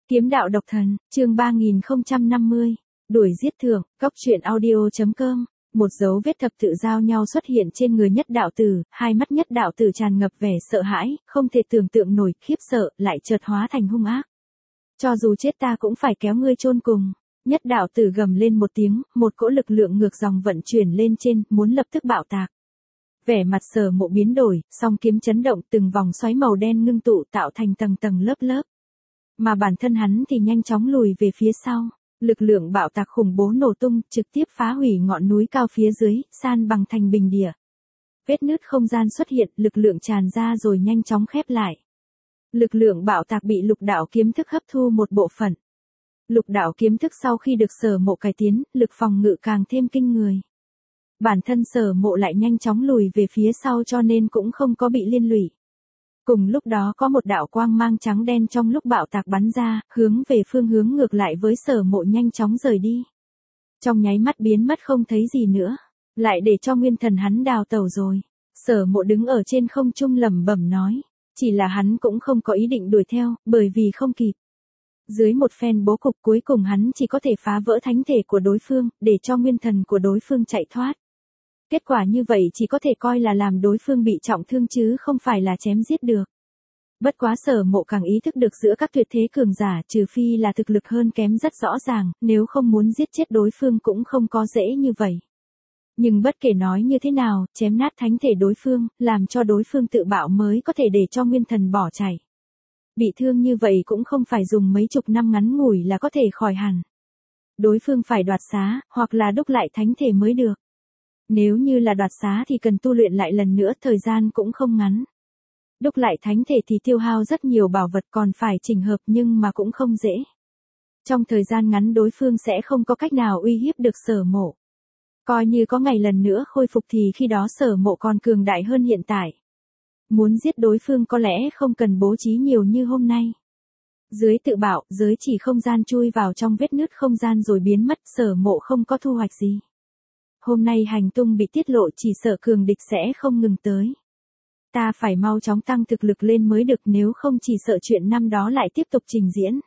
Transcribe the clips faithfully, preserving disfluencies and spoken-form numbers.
Kiếm đạo độc thần, chương ba nghìn không trăm năm mươi. Đuổi giết thượng, góc truyện audio.com. Một dấu vết thập tự giao nhau xuất hiện trên người nhất đạo tử, hai mắt nhất đạo tử tràn ngập vẻ sợ hãi, không thể tưởng tượng nổi, khiếp sợ, lại chợt hóa thành hung ác. Cho dù chết ta cũng phải kéo ngươi chôn cùng. Nhất đạo tử gầm lên một tiếng, một cỗ lực lượng ngược dòng vận chuyển lên trên, muốn lập tức bạo tạc. Vẻ mặt Sở Mộ biến đổi, song kiếm chấn động, từng vòng xoáy màu đen ngưng tụ tạo thành tầng tầng lớp lớp. Mà bản thân hắn thì nhanh chóng lùi về phía sau, lực lượng bạo tạc khủng bố nổ tung, trực tiếp phá hủy ngọn núi cao phía dưới, san bằng thành bình địa. Vết nứt không gian xuất hiện, lực lượng tràn ra rồi nhanh chóng khép lại. Lực lượng bạo tạc bị lục đạo kiếm thức hấp thu một bộ phận. Lục đạo kiếm thức sau khi được Sở Mộ cải tiến, lực phòng ngự càng thêm kinh người. Bản thân Sở Mộ lại nhanh chóng lùi về phía sau cho nên cũng không có bị liên lụy. Cùng lúc đó có một đạo quang mang trắng đen trong lúc bạo tạc bắn ra, hướng về phương hướng ngược lại với Sở Mộ nhanh chóng rời đi. Trong nháy mắt biến mất không thấy gì nữa, lại để cho nguyên thần hắn đào tẩu rồi. Sở Mộ đứng ở trên không trung lẩm bẩm nói, chỉ là hắn cũng không có ý định đuổi theo, bởi vì không kịp. Dưới một phen bố cục cuối cùng hắn chỉ có thể phá vỡ thánh thể của đối phương, để cho nguyên thần của đối phương chạy thoát. Kết quả như vậy chỉ có thể coi là làm đối phương bị trọng thương chứ không phải là chém giết được. Bất quá Sở Mộ càng ý thức được giữa các tuyệt thế cường giả trừ phi là thực lực hơn kém rất rõ ràng, nếu không muốn giết chết đối phương cũng không có dễ như vậy. Nhưng bất kể nói như thế nào, chém nát thánh thể đối phương, làm cho đối phương tự bạo mới có thể để cho nguyên thần bỏ chạy. Bị thương như vậy cũng không phải dùng mấy chục năm ngắn ngủi là có thể khỏi hẳn. Đối phương phải đoạt xá, hoặc là đúc lại thánh thể mới được. Nếu như là đoạt xá thì cần tu luyện lại lần nữa, thời gian cũng không ngắn. Đúc lại thánh thể thì tiêu hao rất nhiều bảo vật, còn phải chỉnh hợp nhưng mà cũng không dễ. Trong thời gian ngắn đối phương sẽ không có cách nào uy hiếp được Sở Mộ. Coi như có ngày lần nữa khôi phục thì khi đó Sở Mộ còn cường đại hơn hiện tại. Muốn giết đối phương có lẽ không cần bố trí nhiều như hôm nay. Dưới tự bạo, giới chỉ không gian chui vào trong vết nứt không gian rồi biến mất, Sở Mộ không có thu hoạch gì. Hôm nay hành tung bị tiết lộ chỉ sợ cường địch sẽ không ngừng tới. Ta phải mau chóng tăng thực lực lên mới được, nếu không chỉ sợ chuyện năm đó lại tiếp tục trình diễn.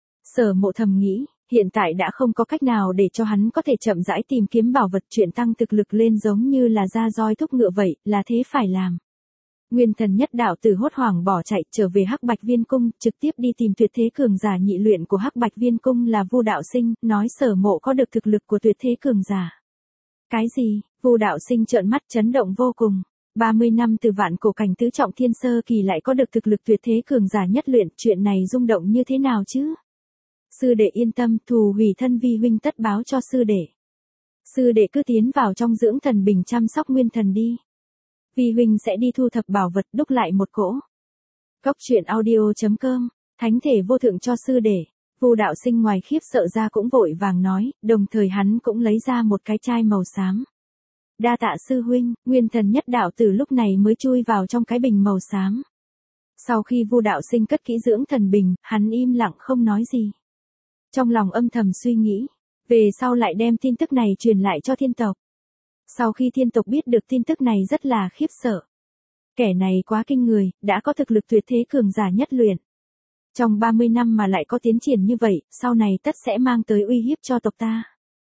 Sở Mộ thầm nghĩ, hiện tại đã không có cách nào để cho hắn có thể chậm rãi tìm kiếm bảo vật, chuyện tăng thực lực lên giống như là ra roi thúc ngựa vậy, là thế phải làm. Nguyên thần nhất đạo tử hốt hoảng bỏ chạy trở về Hắc Bạch Viên Cung, trực tiếp đi tìm tuyệt thế cường giả nhị luyện của Hắc Bạch Viên Cung là Vu Đạo Sinh, nói Sở Mộ có được thực lực của tuyệt thế cường giả. Cái gì? Vu Đạo Sinh trợn mắt chấn động vô cùng. ba mươi năm từ vạn cổ cảnh tứ trọng thiên sơ kỳ lại có được thực lực tuyệt thế cường giả nhất luyện, chuyện này rung động như thế nào chứ? Sư đệ yên tâm, thù hủy thân vi huynh tất báo cho sư đệ. Sư đệ cứ tiến vào trong dưỡng thần bình chăm sóc nguyên thần đi. Vi huynh sẽ đi thu thập bảo vật, đúc lại một cỗ. Góc truyện audio.com. Thánh thể vô thượng cho sư đệ. Vu Đạo Sinh ngoài khiếp sợ ra cũng vội vàng nói, đồng thời hắn cũng lấy ra một cái chai màu xám. Đa tạ sư huynh. Nguyên thần nhất đạo tử lúc này mới chui vào trong cái bình màu xám. Sau khi Vu Đạo Sinh cất kỹ dưỡng thần bình, hắn im lặng không nói gì. Trong lòng âm thầm suy nghĩ, về sau lại đem tin tức này truyền lại cho thiên tộc. Sau khi thiên tộc biết được tin tức này rất là khiếp sợ. Kẻ này quá kinh người, đã có thực lực tuyệt thế cường giả nhất luyện. Trong ba mươi năm mà lại có tiến triển như vậy, sau này tất sẽ mang tới uy hiếp cho tộc ta.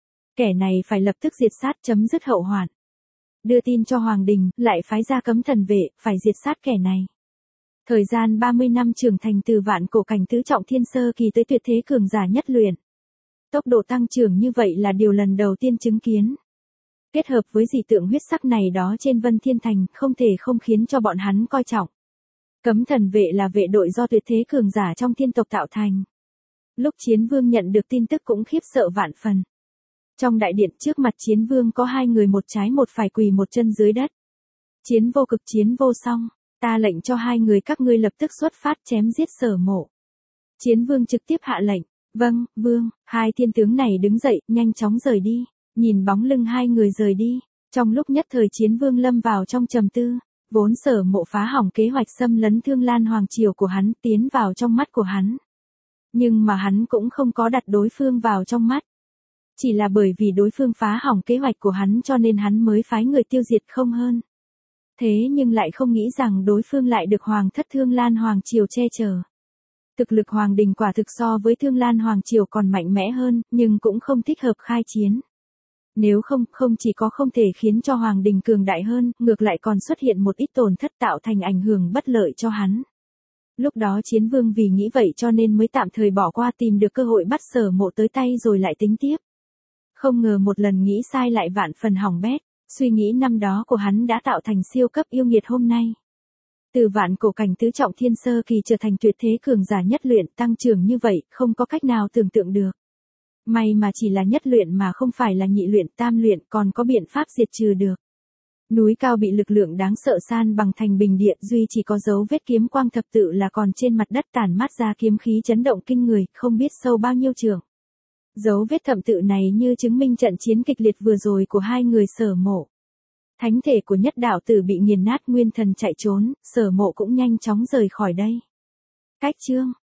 Kẻ này phải lập tức diệt sát, chấm dứt hậu hoạn. Đưa tin cho Hoàng Đình, lại phái ra cấm thần vệ, phải diệt sát kẻ này. Thời gian ba mươi năm trưởng thành từ vạn cổ cảnh tứ trọng thiên sơ kỳ tới tuyệt thế cường giả nhất luyện. Tốc độ tăng trưởng như vậy là điều lần đầu tiên chứng kiến. Kết hợp với dị tượng huyết sắc này đó trên Vân Thiên Thành, không thể không khiến cho bọn hắn coi trọng. Cấm thần vệ là vệ đội do tuyệt thế cường giả trong thiên tộc tạo thành. Lúc Chiến Vương nhận được tin tức cũng khiếp sợ vạn phần. Trong đại điện trước mặt Chiến Vương có hai người một trái một phải quỳ một chân dưới đất. Chiến vô cực chiến vô song, ta lệnh cho hai người các ngươi lập tức xuất phát chém giết Sở Mộ. Chiến Vương trực tiếp hạ lệnh, vâng, Vương. Hai thiên tướng này đứng dậy, nhanh chóng rời đi. Nhìn bóng lưng hai người rời đi, trong lúc nhất thời Chiến Vương lâm vào trong trầm tư. Vốn Sở Mộ phá hỏng kế hoạch xâm lấn Thương Lan Hoàng Triều của hắn, tiến vào trong mắt của hắn. Nhưng mà hắn cũng không có đặt đối phương vào trong mắt. Chỉ là bởi vì đối phương phá hỏng kế hoạch của hắn cho nên hắn mới phái người tiêu diệt không hơn. Thế nhưng lại không nghĩ rằng đối phương lại được Hoàng thất Thương Lan Hoàng Triều che chở. Thực lực Hoàng Đình quả thực so với Thương Lan Hoàng Triều còn mạnh mẽ hơn, nhưng cũng không thích hợp khai chiến. Nếu không, không chỉ có không thể khiến cho Hoàng Đình cường đại hơn, ngược lại còn xuất hiện một ít tổn thất tạo thành ảnh hưởng bất lợi cho hắn. Lúc đó Chiến Vương vì nghĩ vậy cho nên mới tạm thời bỏ qua tìm được cơ hội bắt Sở Mộ tới tay rồi lại tính tiếp. Không ngờ một lần nghĩ sai lại vạn phần hỏng bét, suy nghĩ năm đó của hắn đã tạo thành siêu cấp yêu nghiệt hôm nay. Từ vạn cổ cảnh tứ trọng thiên sơ kỳ trở thành tuyệt thế cường giả nhất luyện tăng trưởng như vậy, không có cách nào tưởng tượng được. May mà chỉ là nhất luyện mà không phải là nhị luyện tam luyện còn có biện pháp diệt trừ được. Núi cao bị lực lượng đáng sợ san bằng thành bình địa duy chỉ có dấu vết kiếm quang thập tự là còn trên mặt đất tản mát ra kiếm khí chấn động kinh người, không biết sâu bao nhiêu trường. Dấu vết thập tự này như chứng minh trận chiến kịch liệt vừa rồi của hai người Sở Mộ. Thánh thể của nhất đạo tử bị nghiền nát, nguyên thần chạy trốn, Sở Mộ cũng nhanh chóng rời khỏi đây. Cách chương